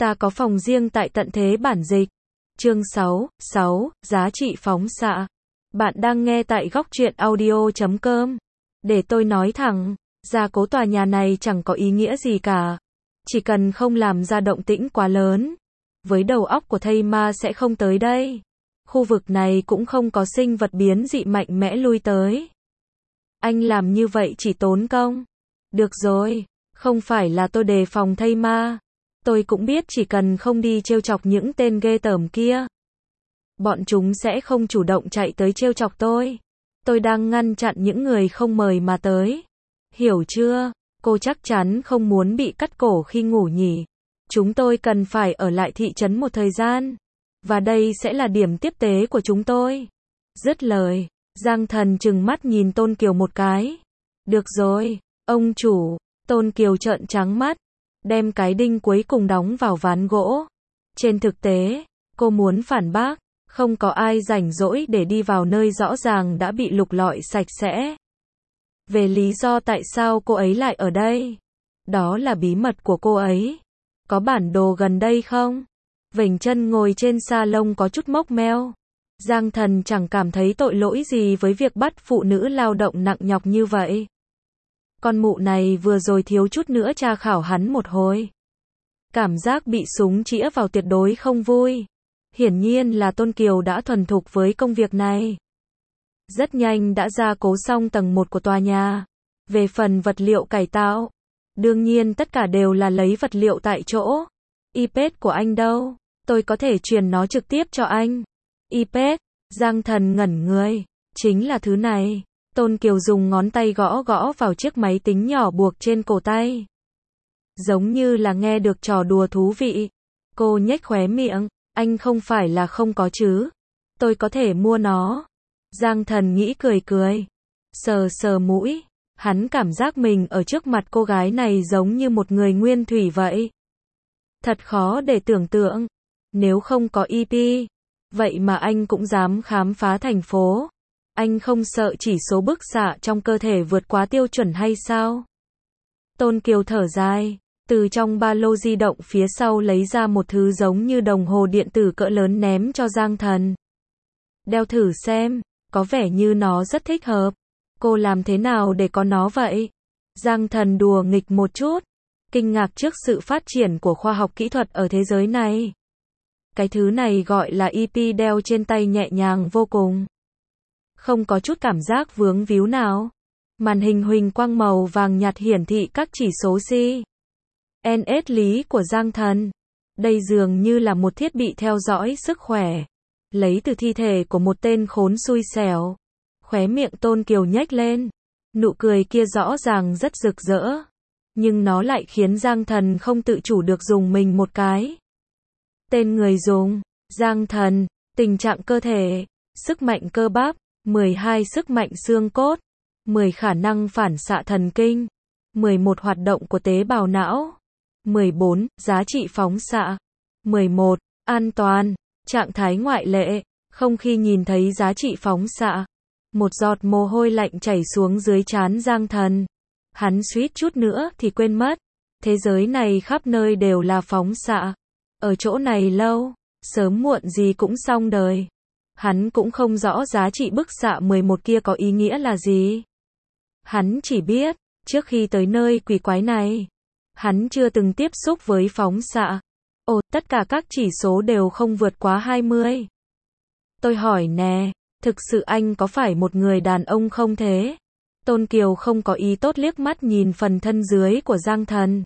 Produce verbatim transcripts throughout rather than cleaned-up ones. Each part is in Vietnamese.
Ta có phòng riêng tại tận thế bản dịch. Chương sáu, sáu, giá trị phóng xạ. Bạn đang nghe tại góc truyện audio chấm com. Để tôi nói thẳng, gia cố tòa nhà này chẳng có ý nghĩa gì cả. Chỉ cần không làm ra động tĩnh quá lớn, với đầu óc của thây ma sẽ không tới đây. Khu vực này cũng không có sinh vật biến dị mạnh mẽ lui tới. Anh làm như vậy chỉ tốn công. Được rồi, không phải là tôi đề phòng thây ma. Tôi cũng biết chỉ cần không đi trêu chọc những tên ghê tởm kia, bọn chúng sẽ không chủ động chạy tới trêu chọc tôi. Tôi đang ngăn chặn những người không mời mà tới. Hiểu chưa? Cô chắc chắn không muốn bị cắt cổ khi ngủ nhỉ? Chúng tôi cần phải ở lại thị trấn một thời gian. Và đây sẽ là điểm tiếp tế của chúng tôi. Dứt lời, Giang Thần trừng mắt nhìn Tôn Kiều một cái. Được rồi, ông chủ. Tôn Kiều trợn trắng mắt, đem cái đinh cuối cùng đóng vào ván gỗ. Trên thực tế, cô muốn phản bác, không có ai rảnh rỗi để đi vào nơi rõ ràng đã bị lục lọi sạch sẽ. Về lý do tại sao cô ấy lại ở đây, đó là bí mật của cô ấy. Có bản đồ gần đây không? Vểnh chân ngồi trên sa lông có chút mốc meo. Giang Thần chẳng cảm thấy tội lỗi gì với việc bắt phụ nữ lao động nặng nhọc như vậy. Con mụ này vừa rồi thiếu chút nữa tra khảo hắn một hồi. Cảm giác bị súng chĩa vào tuyệt đối không vui. Hiển nhiên là Tôn Kiều đã thuần thục với công việc này. Rất nhanh đã gia cố xong tầng một của tòa nhà. Về phần vật liệu cải tạo, đương nhiên tất cả đều là lấy vật liệu tại chỗ. iPad của anh đâu? Tôi có thể truyền nó trực tiếp cho anh. iPad? Giang Thần ngẩn người. Chính là thứ này. Tôn Kiều dùng ngón tay gõ gõ vào chiếc máy tính nhỏ buộc trên cổ tay. Giống như là nghe được trò đùa thú vị. Cô nhếch khóe miệng. Anh không phải là không có chứ. Tôi có thể mua nó. Giang Thần nghĩ cười cười. Sờ sờ mũi. Hắn cảm giác mình ở trước mặt cô gái này giống như một người nguyên thủy vậy. Thật khó để tưởng tượng. Nếu không có e pê, vậy mà anh cũng dám khám phá thành phố. Anh không sợ chỉ số bức xạ trong cơ thể vượt quá tiêu chuẩn hay sao? Tôn Kiều thở dài, từ trong ba lô di động phía sau lấy ra một thứ giống như đồng hồ điện tử cỡ lớn ném cho Giang Thần. Đeo thử xem, có vẻ như nó rất thích hợp. Cô làm thế nào để có nó vậy? Giang Thần đùa nghịch một chút, kinh ngạc trước sự phát triển của khoa học kỹ thuật ở thế giới này. Cái thứ này gọi là e pê, đeo trên tay nhẹ nhàng vô cùng. Không có chút cảm giác vướng víu nào. Màn hình huỳnh quang màu vàng nhạt hiển thị các chỉ số xê en ét lý của Giang Thần. Đây dường như là một thiết bị theo dõi sức khỏe, lấy từ thi thể của một tên khốn xui xẻo. Khóe miệng Tôn Kiều nhếch lên. Nụ cười kia rõ ràng rất rực rỡ. Nhưng nó lại khiến Giang Thần không tự chủ được dùng mình một cái. Tên người dùng, Giang Thần, tình trạng cơ thể, sức mạnh cơ bắp, mười hai sức mạnh xương cốt, mười khả năng phản xạ thần kinh, mười một hoạt động của tế bào não, mười bốn giá trị phóng xạ, mười một an toàn, trạng thái ngoại lệ, không khi nhìn thấy giá trị phóng xạ. Một giọt mồ hôi lạnh chảy xuống dưới trán Giang Thần. Hắn suýt chút nữa thì quên mất. Thế giới này khắp nơi đều là phóng xạ. Ở chỗ này lâu, sớm muộn gì cũng xong đời. Hắn cũng không rõ giá trị bức xạ mười một kia có ý nghĩa là gì. Hắn chỉ biết, trước khi tới nơi quỷ quái này, hắn chưa từng tiếp xúc với phóng xạ. Ồ, tất cả các chỉ số đều không vượt quá hai mươi. Tôi hỏi nè, thực sự anh có phải một người đàn ông không thế? Tôn Kiều không có ý tốt liếc mắt nhìn phần thân dưới của Giang Thần.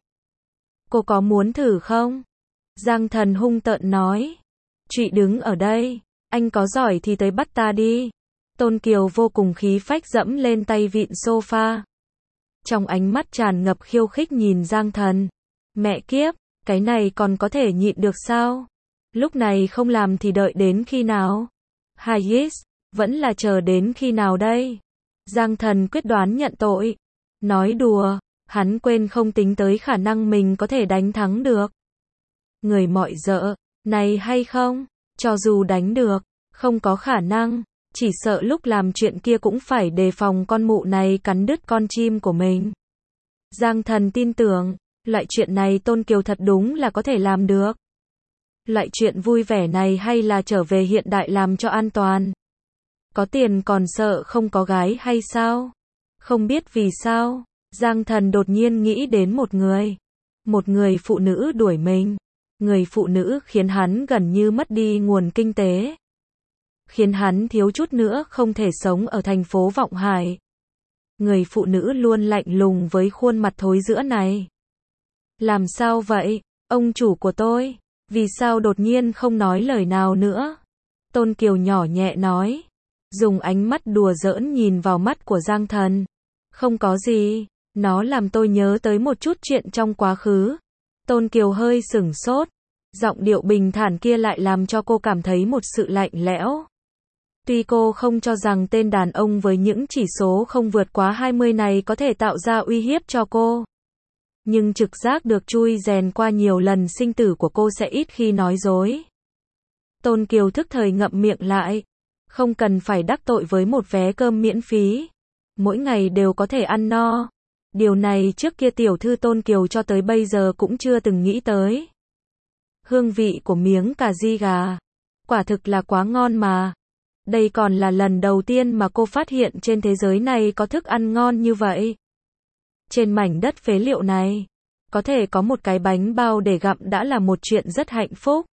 Cô có muốn thử không? Giang Thần hung tợn nói. Chị đứng ở đây, anh có giỏi thì tới bắt ta đi. Tôn Kiều vô cùng khí phách dẫm lên tay vịn sofa. Trong ánh mắt tràn ngập khiêu khích nhìn Giang Thần. Mẹ kiếp, cái này còn có thể nhịn được sao? Lúc này không làm thì đợi đến khi nào? Hayes, vẫn là chờ đến khi nào đây? Giang Thần quyết đoán nhận tội. Nói đùa, hắn quên không tính tới khả năng mình có thể đánh thắng được. Người mọi dợ, này hay không? Cho dù đánh được, không có khả năng, chỉ sợ lúc làm chuyện kia cũng phải đề phòng con mụ này cắn đứt con chim của mình. Giang Thần tin tưởng, loại chuyện này Tôn Kiều thật đúng là có thể làm được. Loại chuyện vui vẻ này hay là trở về hiện đại làm cho an toàn? Có tiền còn sợ không có gái hay sao? Không biết vì sao, Giang Thần đột nhiên nghĩ đến một người. Một người phụ nữ đuổi mình. Người phụ nữ khiến hắn gần như mất đi nguồn kinh tế. Khiến hắn thiếu chút nữa không thể sống ở thành phố Vọng Hải. Người phụ nữ luôn lạnh lùng với khuôn mặt thối rữa này. Làm sao vậy, ông chủ của tôi? Vì sao đột nhiên không nói lời nào nữa? Tôn Kiều nhỏ nhẹ nói. Dùng ánh mắt đùa giỡn nhìn vào mắt của Giang Thần. Không có gì, nó làm tôi nhớ tới một chút chuyện trong quá khứ. Tôn Kiều hơi sửng sốt. Giọng điệu bình thản kia lại làm cho cô cảm thấy một sự lạnh lẽo. Tuy cô không cho rằng tên đàn ông với những chỉ số không vượt quá hai mươi này có thể tạo ra uy hiếp cho cô. Nhưng trực giác được chui rèn qua nhiều lần sinh tử của cô sẽ ít khi nói dối. Tôn Kiều thức thời ngậm miệng lại. Không cần phải đắc tội với một vé cơm miễn phí. Mỗi ngày đều có thể ăn no. Điều này trước kia tiểu thư Tôn Kiều cho tới bây giờ cũng chưa từng nghĩ tới. Hương vị của miếng cà ri gà. Quả thực là quá ngon mà. Đây còn là lần đầu tiên mà cô phát hiện trên thế giới này có thức ăn ngon như vậy. Trên mảnh đất phế liệu này, có thể có một cái bánh bao để gặm đã là một chuyện rất hạnh phúc.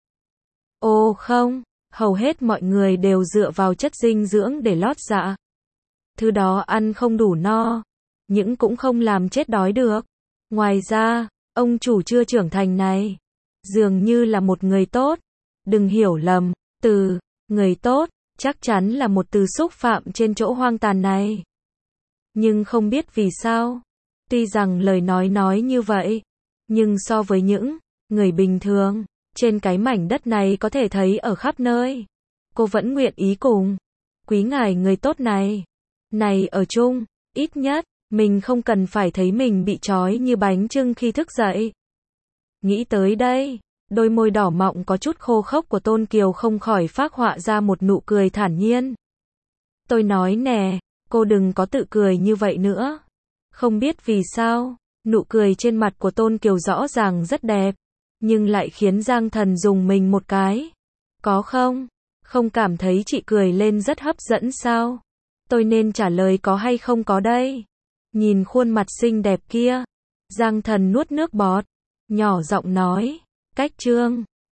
Ô không, hầu hết mọi người đều dựa vào chất dinh dưỡng để lót dạ. Thứ đó ăn không đủ no, nhưng cũng không làm chết đói được. Ngoài ra, ông chủ chưa trưởng thành này, dường như là một người tốt. Đừng hiểu lầm, từ người tốt chắc chắn là một từ xúc phạm trên chỗ hoang tàn này. Nhưng không biết vì sao, tuy rằng lời nói nói như vậy, nhưng so với những người bình thường trên cái mảnh đất này có thể thấy ở khắp nơi, cô vẫn nguyện ý cùng quý ngài người tốt này này ở chung. Ít nhất mình không cần phải thấy mình bị trói như bánh chưng khi thức dậy. Nghĩ tới đây, đôi môi đỏ mọng có chút khô khốc của Tôn Kiều không khỏi phác họa ra một nụ cười thản nhiên. Tôi nói nè, cô đừng có tự cười như vậy nữa. Không biết vì sao, nụ cười trên mặt của Tôn Kiều rõ ràng rất đẹp, nhưng lại khiến Giang Thần rùng mình một cái. Có không? Không cảm thấy chị cười lên rất hấp dẫn sao? Tôi nên trả lời có hay không có đây? Nhìn khuôn mặt xinh đẹp kia, Giang Thần nuốt nước bọt, nhỏ giọng nói, cách chương